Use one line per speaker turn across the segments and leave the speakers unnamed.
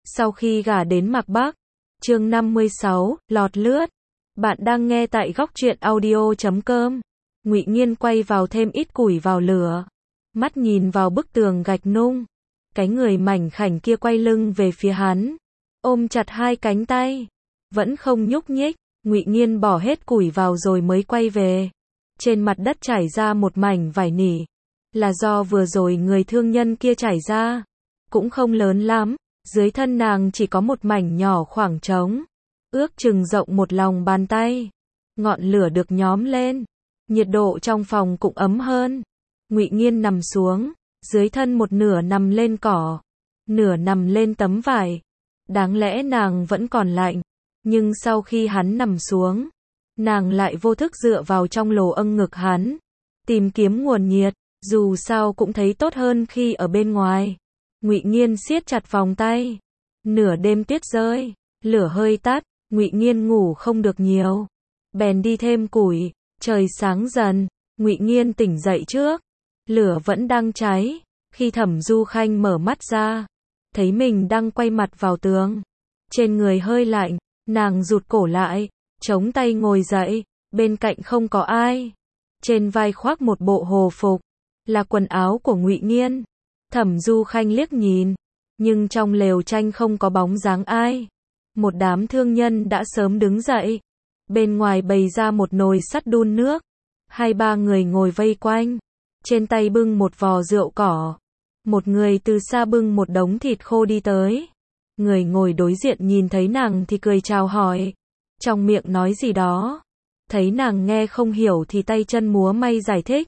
Sau khi gả đến Mạc Bắc. Chương 56, lọt lướt. Bạn đang nghe tại góc truyện audio.com. Ngụy Nghiên quay vào thêm ít củi vào lửa, mắt nhìn vào bức tường gạch nung. Cái người mảnh khảnh kia quay lưng về phía hắn, ôm chặt hai cánh tay, vẫn không nhúc nhích. Ngụy Nghiên bỏ hết củi vào rồi mới quay về. Trên mặt đất trải ra một mảnh vải nỉ, là do vừa rồi người thương nhân kia trải ra, cũng không lớn lắm. Dưới thân nàng chỉ có một mảnh nhỏ khoảng trống, ước chừng rộng một lòng bàn tay. Ngọn lửa được nhóm lên, nhiệt độ trong phòng cũng ấm hơn. Ngụy Nghiên nằm xuống, dưới thân một nửa nằm lên cỏ, nửa nằm lên tấm vải. Đáng lẽ nàng vẫn còn lạnh, nhưng sau khi hắn nằm xuống, nàng lại vô thức dựa vào trong lồ âng ngực hắn, tìm kiếm nguồn nhiệt, dù sao cũng thấy tốt hơn khi ở bên ngoài. Ngụy Nghiên siết chặt vòng tay. Nửa đêm tuyết rơi, lửa hơi tắt, Ngụy Nghiên ngủ không được nhiều, bèn đi thêm củi. Trời sáng dần, Ngụy Nghiên tỉnh dậy trước, lửa vẫn đang cháy. Khi Thẩm Du Khanh mở mắt ra, thấy mình đang quay mặt vào tường, trên người hơi lạnh, nàng rụt cổ lại, chống tay ngồi dậy. Bên cạnh không có ai, trên vai khoác một bộ hồ phục, là quần áo của Ngụy Nghiên. Thẩm Du Khanh liếc nhìn, nhưng trong lều tranh không có bóng dáng ai. Một đám thương nhân đã sớm đứng dậy. Bên ngoài bày ra một nồi sắt đun nước. Hai ba người ngồi vây quanh, trên tay bưng một vò rượu cỏ. Một người từ xa bưng một đống thịt khô đi tới. Người ngồi đối diện nhìn thấy nàng thì cười chào hỏi, trong miệng nói gì đó. Thấy nàng nghe không hiểu thì tay chân múa may giải thích.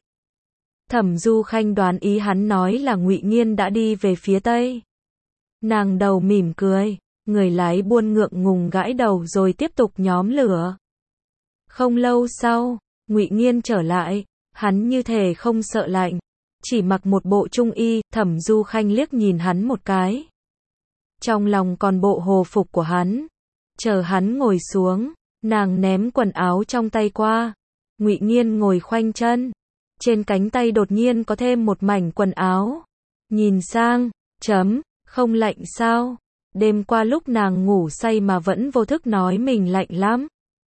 Thẩm Du Khanh đoán ý hắn nói là Ngụy Nghiên đã đi về phía tây. Nàng đầu mỉm cười, người lái buôn ngượng ngùng gãi đầu rồi tiếp tục nhóm lửa. Không lâu sau, Ngụy Nghiên trở lại, hắn như thể không sợ lạnh, chỉ mặc một bộ trung y. Thẩm Du Khanh liếc nhìn hắn một cái, trong lòng còn bộ hồ phục của hắn. Chờ hắn ngồi xuống, nàng ném quần áo trong tay qua. Ngụy Nghiên ngồi khoanh chân, trên cánh tay đột nhiên có thêm một mảnh quần áo. Nhìn sang, không lạnh sao? Đêm qua lúc nàng ngủ say mà vẫn vô thức nói mình lạnh lắm.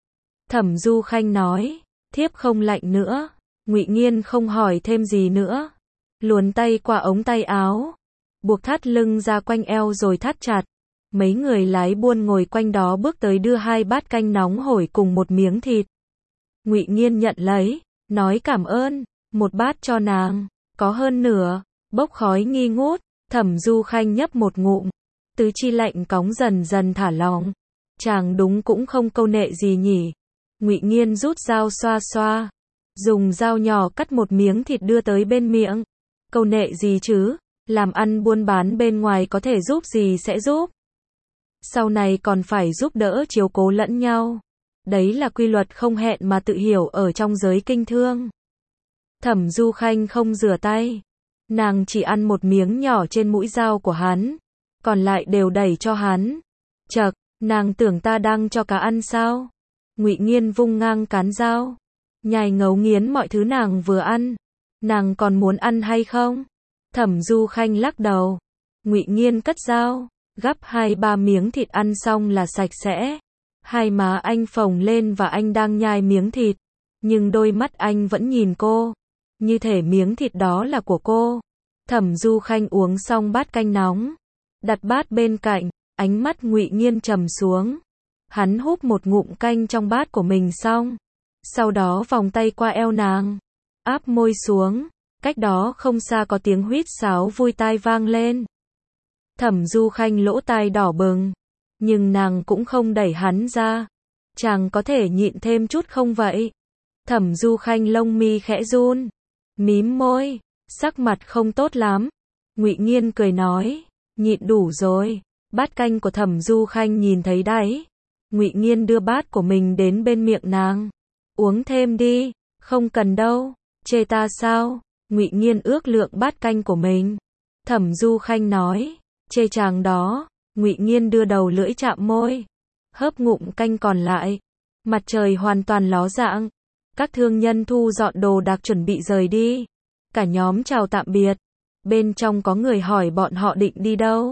Thẩm Du Khanh nói, thiếp không lạnh nữa. Ngụy Nghiên không hỏi thêm gì nữa, luồn tay qua ống tay áo, buộc thắt lưng ra quanh eo rồi thắt chặt. Mấy người lái buôn ngồi quanh đó bước tới đưa hai bát canh nóng hổi cùng một miếng thịt. Ngụy Nghiên nhận lấy, nói cảm ơn. Một bát cho nàng, có hơn nửa, bốc khói nghi ngút. Thẩm Du Khanh nhấp một ngụm, tứ chi lạnh cóng dần dần thả lỏng. Chàng đúng cũng không câu nệ gì nhỉ. Ngụy Nghiên rút dao xoa xoa, dùng dao nhỏ cắt một miếng thịt đưa tới bên miệng. Câu nệ gì chứ, làm ăn buôn bán bên ngoài có thể giúp gì sẽ giúp. Sau này còn phải giúp đỡ chiếu cố lẫn nhau. Đấy là quy luật không hẹn mà tự hiểu ở trong giới kinh thương. Thẩm Du Khanh không rửa tay, nàng chỉ ăn một miếng nhỏ trên mũi dao của hắn, còn lại đều đẩy cho hắn. Chậc, nàng tưởng ta đang cho cá ăn sao? Ngụy Nghiên vung ngang cán dao, nhai ngấu nghiến mọi thứ nàng vừa ăn. Nàng còn muốn ăn hay không? Thẩm Du Khanh lắc đầu. Ngụy Nghiên cất dao, gắp hai ba miếng thịt ăn xong là sạch sẽ. Hai má anh phồng lên và anh đang nhai miếng thịt, nhưng đôi mắt anh vẫn nhìn cô, như thể miếng thịt đó là của cô. Thẩm Du Khanh uống xong bát canh nóng, đặt bát bên cạnh, ánh mắt Ngụy Nghiên trầm xuống. Hắn húp một ngụm canh trong bát của mình xong, sau đó vòng tay qua eo nàng, áp môi xuống. Cách đó không xa có tiếng huýt sáo vui tai vang lên. Thẩm Du Khanh lỗ tai đỏ bừng, nhưng nàng cũng không đẩy hắn ra. Chàng có thể nhịn thêm chút không vậy? Thẩm Du Khanh lông mi khẽ run, mím môi, sắc mặt không tốt lắm. Ngụy Nghiên cười nói, nhịn đủ rồi. Bát canh của Thẩm Du Khanh nhìn thấy đấy. Ngụy Nghiên đưa bát của mình đến bên miệng nàng, uống thêm đi. Không cần đâu, chê ta sao? Ngụy Nghiên ước lượng bát canh của mình. Thẩm Du Khanh nói, chê chàng đó. Ngụy Nghiên đưa đầu lưỡi chạm môi, hớp ngụm canh còn lại. Mặt trời hoàn toàn ló dạng. Các thương nhân thu dọn đồ đạc chuẩn bị rời đi. Cả nhóm chào tạm biệt. Bên trong có người hỏi bọn họ định đi đâu.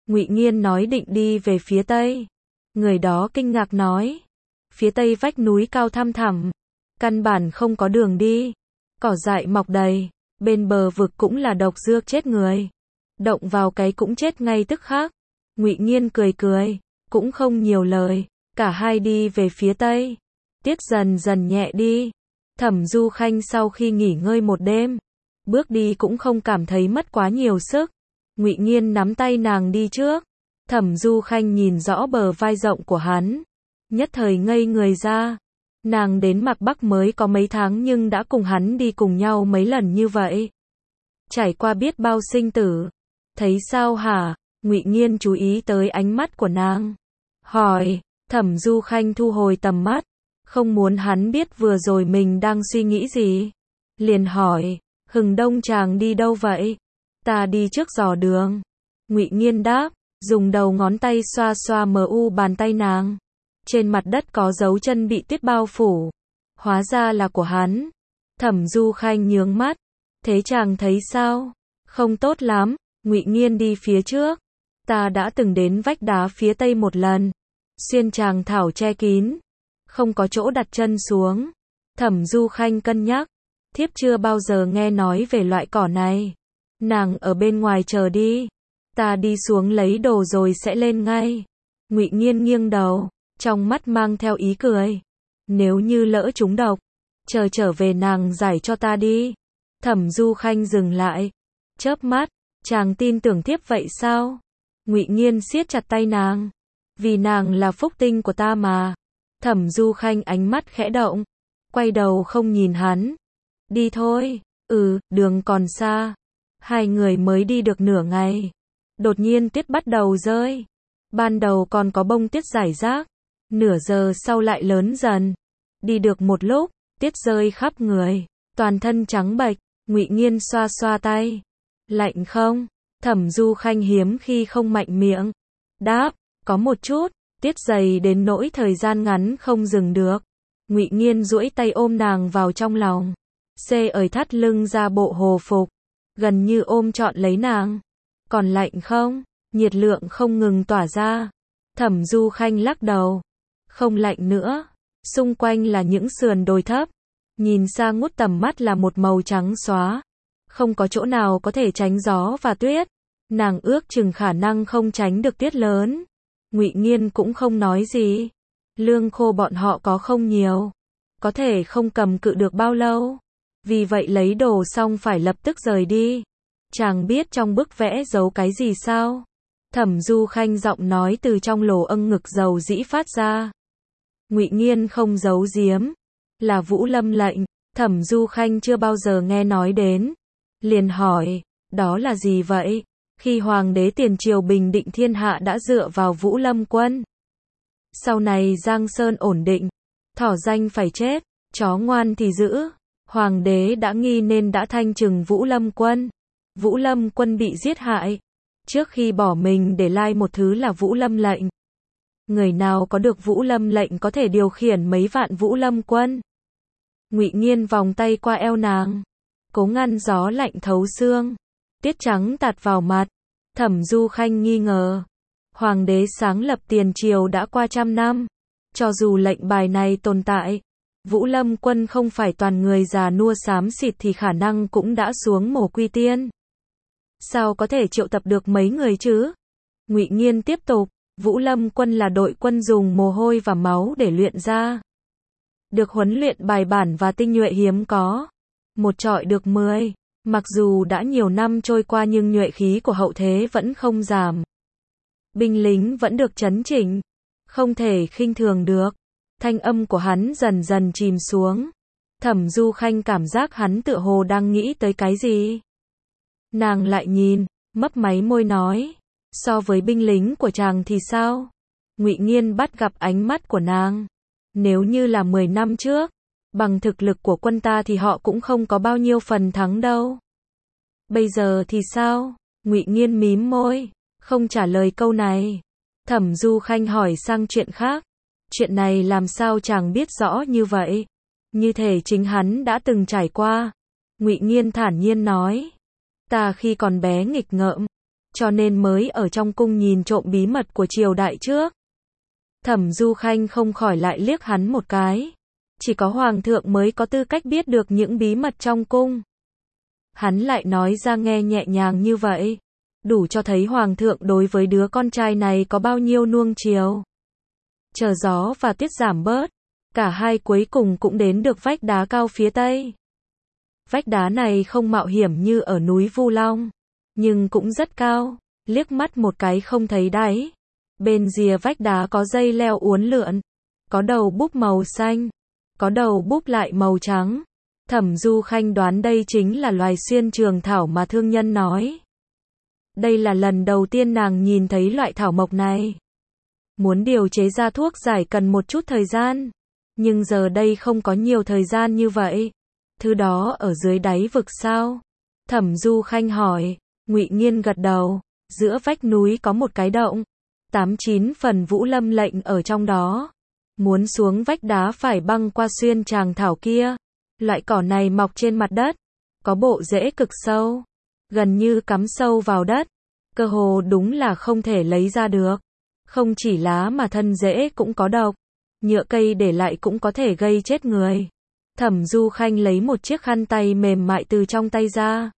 Ngụy Nghiên nói định đi về phía tây. Người đó kinh ngạc nói, phía tây vách núi cao thăm thẳm, căn bản không có đường đi, cỏ dại mọc đầy, bên bờ vực cũng là độc dược chết người, động vào cái cũng chết ngay tức khắc. Ngụy Nghiên cười cười, cũng không nhiều lời, cả hai đi về phía tây. Tiết dần dần nhẹ đi. Thẩm Du Khanh sau khi nghỉ ngơi một đêm, bước đi cũng không cảm thấy mất quá nhiều sức. Ngụy Nghiên nắm tay nàng đi trước. Thẩm Du Khanh nhìn rõ bờ vai rộng của hắn, nhất thời ngây người ra. Nàng đến Mạc Bắc mới có mấy tháng nhưng đã cùng hắn đi cùng nhau mấy lần như vậy, trải qua biết bao sinh tử. Thấy sao hả? Ngụy Nghiên chú ý tới ánh mắt của nàng, hỏi. Thẩm Du Khanh thu hồi tầm mắt, không muốn hắn biết vừa rồi mình đang suy nghĩ gì, liền hỏi, Hừng Đông chàng đi đâu vậy? Ta đi trước dò đường. Ngụy Nghiên đáp, dùng đầu ngón tay xoa xoa bàn tay nàng. Trên mặt đất có dấu chân bị tuyết bao phủ, hóa ra là của hắn. Thẩm Du Khanh nhướng mắt, thế chàng thấy sao? Không tốt lắm. Ngụy Nghiên đi phía trước. Ta đã từng đến vách đá phía tây một lần, xuyên tràng thảo che kín, không có chỗ đặt chân xuống. Thẩm Du Khanh cân nhắc, thiếp chưa bao giờ nghe nói về loại cỏ này. Nàng ở bên ngoài chờ đi, ta đi xuống lấy đồ rồi sẽ lên ngay. Ngụy Nghiên nghiêng đầu, trong mắt mang theo ý cười. Nếu như lỡ trúng độc, chờ trở về nàng giải cho ta đi. Thẩm Du Khanh dừng lại, chớp mắt, chàng tin tưởng thiếp vậy sao? Ngụy Nghiên siết chặt tay nàng, vì nàng là phúc tinh của ta mà. Thẩm Du Khanh ánh mắt khẽ động, quay đầu không nhìn hắn. Đi thôi. Đường còn xa. Hai người mới đi được nửa ngày, đột nhiên tuyết bắt đầu rơi. Ban đầu còn có bông tuyết rải rác, nửa giờ sau lại lớn dần. Đi được một lúc, tuyết rơi khắp người, toàn thân trắng bệch. Ngụy Nghiên xoa xoa tay. Lạnh không? Thẩm Du Khanh hiếm khi không mạnh miệng, đáp, có một chút. Tuyết dày đến nỗi thời gian ngắn không dừng được. Ngụy Nghiên duỗi tay ôm nàng vào trong lòng, ời thắt lưng ra bộ hồ phục, gần như ôm trọn lấy nàng. Còn lạnh không? Nhiệt lượng không ngừng tỏa ra. Thẩm Du Khanh lắc đầu, không lạnh nữa. Xung quanh là những sườn đồi thấp, nhìn xa ngút tầm mắt là một màu trắng xóa, không có chỗ nào có thể tránh gió và tuyết. Nàng ước chừng khả năng không tránh được tuyết lớn. Ngụy Nghiên cũng không nói gì. Lương khô bọn họ có không nhiều, có thể không cầm cự được bao lâu. Vì vậy lấy đồ xong phải lập tức rời đi. Chàng biết trong bức vẽ giấu cái gì sao? Thẩm Du Khanh giọng nói từ trong lỗ âng ngực dầu dĩ phát ra. Ngụy Nghiên không giấu giếm, là Vũ Lâm lệnh. Thẩm Du Khanh chưa bao giờ nghe nói đến, liền hỏi, đó là gì vậy? Khi hoàng đế tiền triều bình định thiên hạ đã dựa vào Vũ Lâm quân. Sau này Giang Sơn ổn định, thỏ danh phải chết, chó ngoan thì giữ. Hoàng đế đã nghi nên đã thanh trừng Vũ Lâm quân. Vũ Lâm quân bị giết hại. Trước khi bỏ mình để lai một thứ là Vũ Lâm lệnh. Người nào có được Vũ Lâm lệnh có thể điều khiển mấy vạn Vũ Lâm quân. Ngụy Nghiên vòng tay qua eo nàng, cố ngăn gió lạnh thấu xương. Tuyết trắng tạt vào mặt. Thẩm Du Khanh nghi ngờ. Hoàng đế sáng lập tiền triều đã qua 100 năm. Cho dù lệnh bài này tồn tại, Vũ Lâm quân không phải toàn người già nua xám xịt thì khả năng cũng đã xuống mồ quy tiên. Sao có thể triệu tập được mấy người chứ? Ngụy Nghiên tiếp tục, Vũ Lâm quân là đội quân dùng mồ hôi và máu để luyện ra. Được huấn luyện bài bản và tinh nhuệ hiếm có. Một chọi được 10. Mặc dù đã nhiều năm trôi qua nhưng nhuệ khí của hậu thế vẫn không giảm. Binh lính vẫn được trấn chỉnh, không thể khinh thường được. Thanh âm của hắn dần dần chìm xuống. Thẩm Du Khanh cảm giác hắn tựa hồ đang nghĩ tới cái gì. Nàng lại nhìn, mấp máy môi nói, so với binh lính của chàng thì sao? Ngụy Nghiên bắt gặp ánh mắt của nàng. Nếu như là 10 năm trước, bằng thực lực của quân ta thì họ cũng không có bao nhiêu phần thắng đâu. Bây giờ thì sao? Ngụy Nghiên mím môi, không trả lời câu này. Thẩm Du Khanh hỏi sang chuyện khác. Chuyện này làm sao chàng biết rõ như vậy? Như thể chính hắn đã từng trải qua. Ngụy Nghiên thản nhiên nói. Ta khi còn bé nghịch ngợm, cho nên mới ở trong cung nhìn trộm bí mật của triều đại trước. Thẩm Du Khanh không khỏi lại liếc hắn một cái. Chỉ có hoàng thượng mới có tư cách biết được những bí mật trong cung. Hắn lại nói ra nghe nhẹ nhàng như vậy, đủ cho thấy hoàng thượng đối với đứa con trai này có bao nhiêu nuông chiều. Chờ gió và tuyết giảm bớt, cả hai cuối cùng cũng đến được vách đá cao phía tây. Vách đá này không mạo hiểm như ở núi Vu Long, nhưng cũng rất cao, liếc mắt một cái không thấy đáy. Bên rìa vách đá có dây leo uốn lượn, có đầu búp màu xanh, có đầu búp lại màu trắng. Thẩm Du Khanh đoán đây chính là loài xuyên trường thảo mà thương nhân nói. Đây là lần đầu tiên nàng nhìn thấy loại thảo mộc này. Muốn điều chế ra thuốc giải cần một chút thời gian, nhưng giờ đây không có nhiều thời gian như vậy. Thứ đó ở dưới đáy vực sao? Thẩm Du Khanh hỏi. Ngụy Nghiên gật đầu. Giữa vách núi có một cái động, 8-9 phần Vũ Lâm lệnh ở trong đó. Muốn xuống vách đá phải băng qua xuyên tràng thảo kia. Loại cỏ này mọc trên mặt đất, có bộ rễ cực sâu, gần như cắm sâu vào đất, cơ hồ đúng là không thể lấy ra được. Không chỉ lá mà thân rễ cũng có độc, nhựa cây để lại cũng có thể gây chết người. Thẩm Du Khanh lấy một chiếc khăn tay mềm mại từ trong tay ra.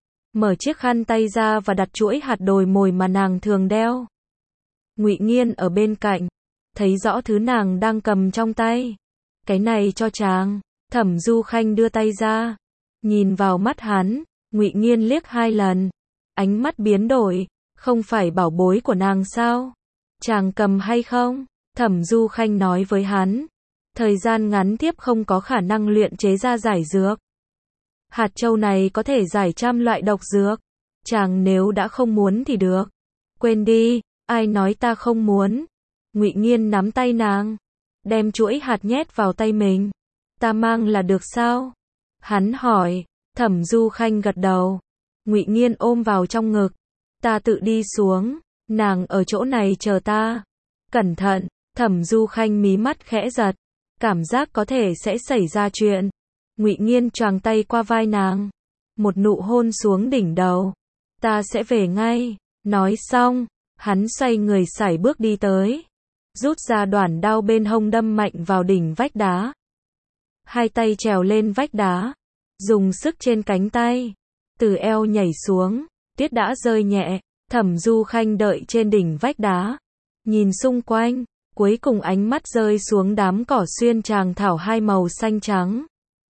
Mở chiếc khăn tay ra và đặt chuỗi hạt đồi mồi mà nàng thường đeo. Ngụy Nghiên ở bên cạnh, thấy rõ thứ nàng đang cầm trong tay. Cái này cho chàng. Thẩm Du Khanh đưa tay ra, nhìn vào mắt hắn. Ngụy Nghiên liếc 2 lần, ánh mắt biến đổi. Không phải bảo bối của nàng sao? Chàng cầm hay không? Thẩm Du Khanh nói với hắn. Thời gian ngắn tiếp không có khả năng luyện chế ra giải dược. Hạt châu này có thể giải trăm loại độc dược. Chàng nếu đã không muốn thì được. Quên đi, ai nói ta không muốn? Ngụy Nghiên nắm tay nàng, đem chuỗi hạt nhét vào tay mình. Ta mang là được sao? Hắn hỏi. Thẩm Du Khanh gật đầu. Ngụy Nghiên ôm vào trong ngực. Ta tự đi xuống, nàng ở chỗ này chờ ta. Cẩn thận. Thẩm Du Khanh mí mắt khẽ giật, cảm giác có thể sẽ xảy ra chuyện. Ngụy Nghiên choàng tay qua vai nàng, một nụ hôn xuống đỉnh đầu. Ta sẽ về ngay. Nói xong, hắn xoay người sải bước đi tới, rút ra đoản đao bên hông đâm mạnh vào đỉnh vách đá. Hai tay trèo lên vách đá, dùng sức trên cánh tay, từ eo nhảy xuống. Tuyết đã rơi nhẹ. Thẩm Du Khanh đợi trên đỉnh vách đá, nhìn xung quanh, cuối cùng ánh mắt rơi xuống đám cỏ xuyên tràng thảo 2 màu xanh trắng.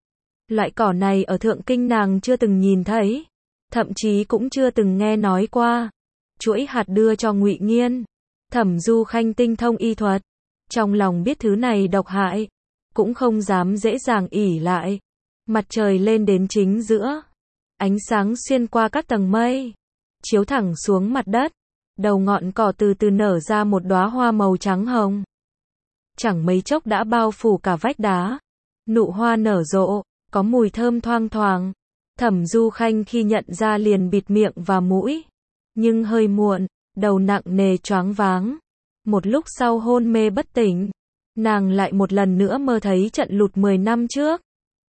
Loại cỏ này ở Thượng Kinh nàng chưa từng nhìn thấy, thậm chí cũng chưa từng nghe nói qua. Chuỗi hạt đưa cho Ngụy Nghiên. Thẩm Du Khanh tinh thông y thuật, trong lòng biết thứ này độc hại, cũng không dám dễ dàng ỷ lại. Mặt trời lên đến chính giữa, ánh sáng xuyên qua các tầng mây, chiếu thẳng xuống mặt đất. Đầu ngọn cỏ từ từ nở ra một đóa hoa màu trắng hồng. Chẳng mấy chốc đã bao phủ cả vách đá. Nụ hoa nở rộ, có mùi thơm thoang thoảng. Thẩm Du Khanh khi nhận ra liền bịt miệng và mũi. Nhưng hơi muộn, đầu nặng nề choáng váng. Một lúc sau hôn mê bất tỉnh, nàng lại một lần nữa mơ thấy trận lụt 10 năm trước.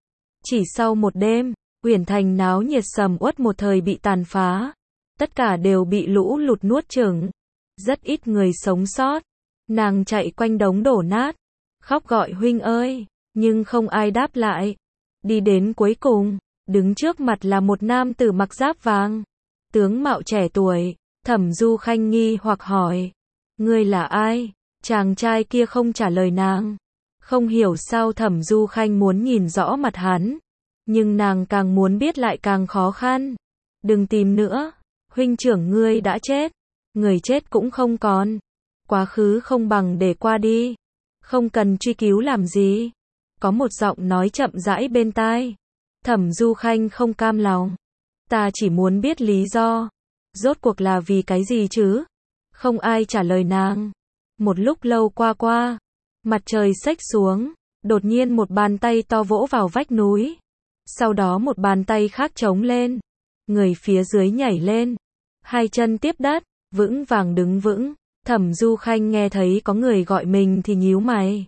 Chỉ sau một đêm, Uyển Thành náo nhiệt sầm uất một thời bị tàn phá. Tất cả đều bị lũ lụt nuốt chửng. Rất ít người sống sót. Nàng chạy quanh đống đổ nát, khóc gọi huynh ơi, nhưng không ai đáp lại. Đi đến cuối cùng, đứng trước mặt là một nam tử mặc giáp vàng, tướng mạo trẻ tuổi. Thẩm Du Khanh nghi hoặc hỏi, ngươi là ai? Chàng trai kia không trả lời nàng. Không hiểu sao Thẩm Du Khanh muốn nhìn rõ mặt hắn, nhưng nàng càng muốn biết lại càng khó khăn. Đừng tìm nữa, huynh trưởng ngươi đã chết, người chết cũng không còn. Quá khứ không bằng để qua đi, không cần truy cứu làm gì. Có một giọng nói chậm rãi bên tai. Thẩm Du Khanh không cam lòng. Ta chỉ muốn biết lý do. Rốt cuộc là vì cái gì chứ? Không ai trả lời nàng. Một lúc lâu qua, mặt trời xếch xuống, đột nhiên một bàn tay to vỗ vào vách núi. Sau đó một bàn tay khác trống lên. Người phía dưới nhảy lên, 2 chân tiếp đất, vững vàng đứng vững. Thẩm Du Khanh nghe thấy có người gọi mình thì nhíu mày.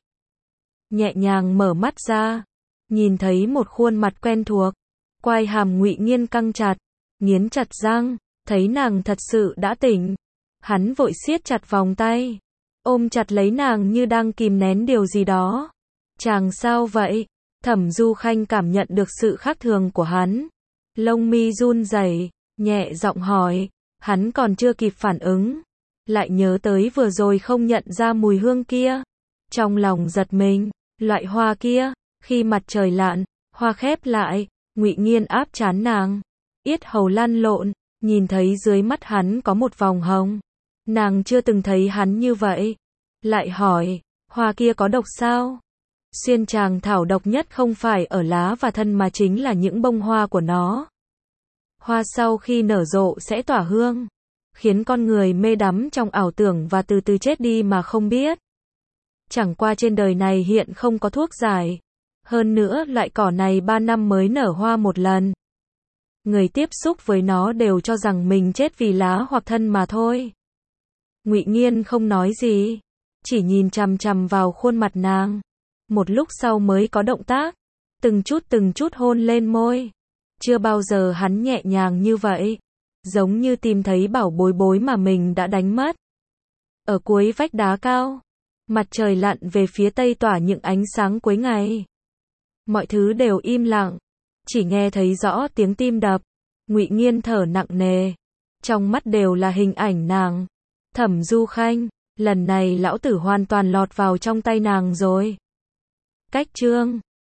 Nhẹ nhàng mở mắt ra, nhìn thấy một khuôn mặt quen thuộc. Quai hàm Ngụy Nghiên căng chặt, nghiến chặt răng, Thấy nàng thật sự đã tỉnh, hắn vội siết chặt vòng tay, ôm chặt lấy nàng như đang kìm nén điều gì đó. Chàng sao vậy? Thẩm Du Khanh cảm nhận được sự khác thường của hắn. Lông mi run rẩy, nhẹ giọng hỏi, hắn còn chưa kịp phản ứng. Lại nhớ tới vừa rồi không nhận ra mùi hương kia. Trong lòng giật mình, loại hoa kia, khi mặt trời lặn, hoa khép lại, Ngụy Nghiên áp trán nàng. Yết hầu lăn lộn, nhìn thấy dưới mắt hắn có một vòng hồng. Nàng chưa từng thấy hắn như vậy. Lại hỏi, hoa kia có độc sao? Xuyên tràng thảo độc nhất không phải ở lá và thân mà chính là những bông hoa của nó. Hoa sau khi nở rộ sẽ tỏa hương, khiến con người mê đắm trong ảo tưởng và từ từ chết đi mà không biết. Chẳng qua trên đời này hiện không có thuốc giải. Hơn nữa loại cỏ này 3 năm mới nở hoa một lần. Người tiếp xúc với nó đều cho rằng mình chết vì lá hoặc thân mà thôi. Ngụy Nghiên không nói gì, chỉ nhìn chằm chằm vào khuôn mặt nàng. Một lúc sau mới có động tác, từng chút hôn lên môi. Chưa bao giờ hắn nhẹ nhàng như vậy, giống như tìm thấy bảo bối bối mà mình đã đánh mất. Ở cuối vách đá cao, mặt trời lặn về phía tây tỏa những ánh sáng cuối ngày. Mọi thứ đều im lặng, chỉ nghe thấy rõ tiếng tim đập. Ngụy Nghiên thở nặng nề, trong mắt đều là hình ảnh nàng. Thẩm Du Khanh, lần này lão tử hoàn toàn lọt vào trong tay nàng rồi. Cách chương